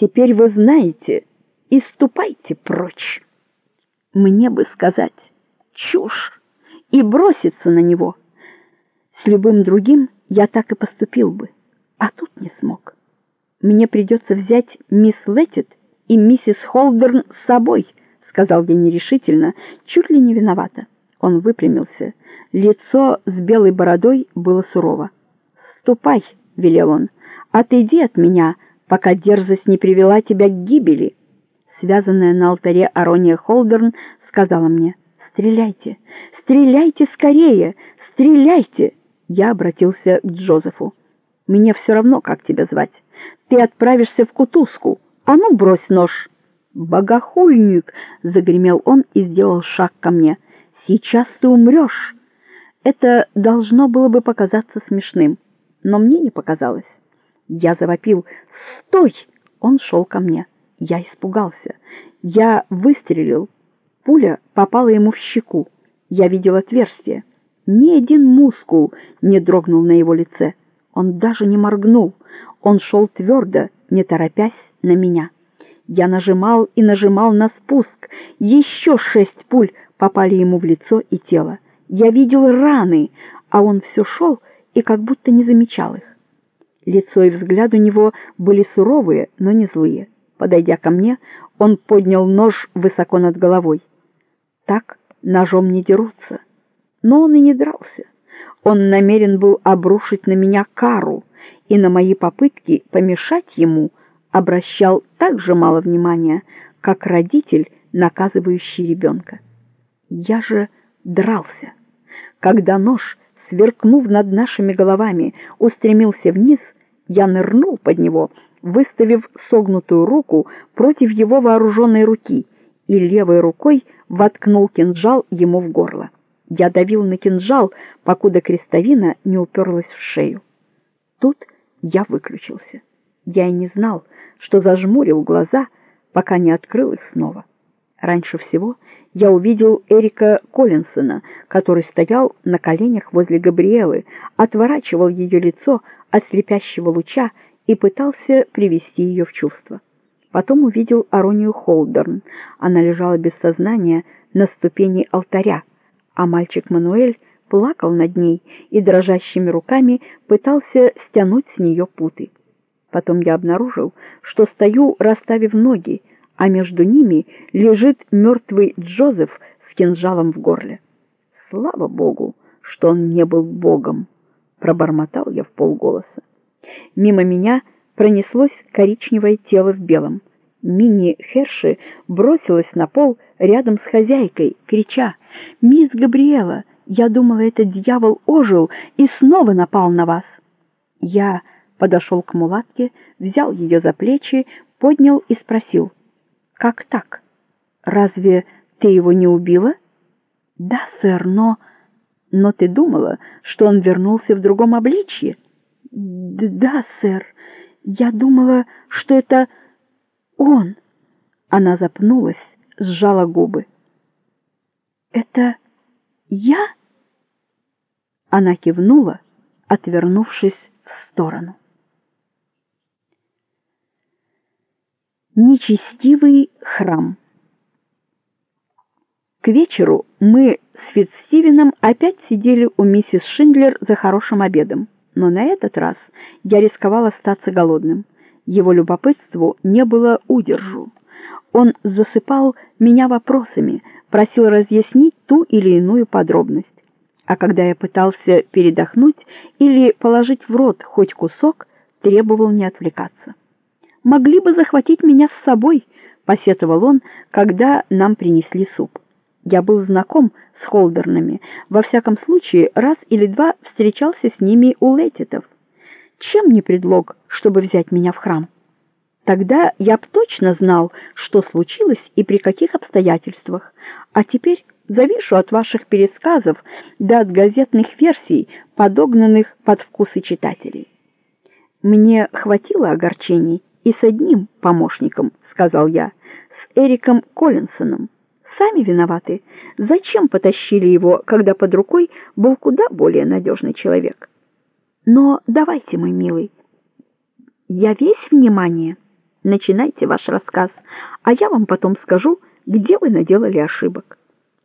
Теперь вы знаете, и ступайте прочь. Мне бы сказать чушь и броситься на него. С любым другим я так и поступил бы, а тут не смог. Мне придется взять мисс Леттит и миссис Холдерн с собой, сказал я нерешительно, чуть ли не виновата. Он выпрямился. Лицо с белой бородой было сурово. «Ступай», — велел он, — «отойди от меня, пока дерзость не привела тебя к гибели». Связанная на алтаре Арония Холдерн сказала мне: «Стреляйте, стреляйте скорее, стреляйте!» Я обратился к Джозефу. «Мне все равно, как тебя звать. Ты отправишься в кутузку. А ну, брось нож!» «Богохульник!» — загремел он и сделал шаг ко мне. «Сейчас ты умрешь!» Это должно было бы показаться смешным, но мне не показалось. Я завопил: «Стой!» Он шел ко мне. Я испугался. Я выстрелил. Пуля попала ему в щеку. Я видел отверстие. Ни один мускул не дрогнул на его лице. Он даже не моргнул. Он шел твердо, не торопясь на меня. Я нажимал и нажимал на спуск. Еще 6 пуль попали ему в лицо и тело. Я видел раны, а он все шел и как будто не замечал их. Лицо и взгляд у него были суровые, но не злые. Подойдя ко мне, он поднял нож высоко над головой. Так ножом не дерутся. Но он и не дрался. Он намерен был обрушить на меня кару, и на мои попытки помешать ему обращал так же мало внимания, как родитель, наказывающий ребенка. Я же дрался. Когда нож, сверкнув над нашими головами, устремился вниз, я нырнул под него, выставив согнутую руку против его вооруженной руки, и левой рукой воткнул кинжал ему в горло. Я давил на кинжал, покуда крестовина не уперлась в шею. Тут я выключился. Я и не знал, что зажмурил глаза, пока не открыл их снова. Раньше всего я увидел Эрика Коллинсона, который стоял на коленях возле Габриэлы, отворачивал ее лицо от слепящего луча и пытался привести ее в чувство. Потом увидел Аронию Холдерн. Она лежала без сознания на ступени алтаря, а мальчик Мануэль плакал над ней и дрожащими руками пытался стянуть с нее путы. Потом я обнаружил, что стою, расставив ноги, а между ними лежит мертвый Джозеф с кинжалом в горле. Слава Богу, что он не был Богом, пробормотал я вполголоса. Мимо меня пронеслось коричневое тело в белом. Минни Херши бросилась на пол рядом с хозяйкой, крича: «Мисс Габриэла, я думала, этот дьявол ожил и снова напал на вас». Я подошел к мулатке, взял ее за плечи, поднял и спросил: «Как так? Разве ты его не убила?» «Да, сэр, но ты думала, что он вернулся в другом обличье?» «Да, сэр, я думала, что это он». Она запнулась, сжала губы. «Это я?» Она кивнула, отвернувшись в сторону. Нечестивый храм. К вечеру мы с Фитцстивеном опять сидели у миссис Шиндлер за хорошим обедом, но на этот раз я рисковал остаться голодным. Его любопытству не было удержу. Он засыпал меня вопросами, просил разъяснить ту или иную подробность. А когда я пытался передохнуть или положить в рот хоть кусок, требовал не отвлекаться. «Могли бы захватить меня с собой», — посетовал он, когда нам принесли суп. Я был знаком с Холдернами, во всяком случае раз или два встречался с ними у Леттитов. Чем не предлог, чтобы взять меня в храм? Тогда я б точно знал, что случилось и при каких обстоятельствах, а теперь завишу от ваших пересказов да от газетных версий, подогнанных под вкусы читателей. Мне хватило огорчений и с одним помощником, сказал я, с Эриком Коллинсоном. Сами виноваты. Зачем потащили его, когда под рукой был куда более надежный человек? Но давайте, мой милый. Я весь внимание. Начинайте ваш рассказ, а я вам потом скажу, где вы наделали ошибок.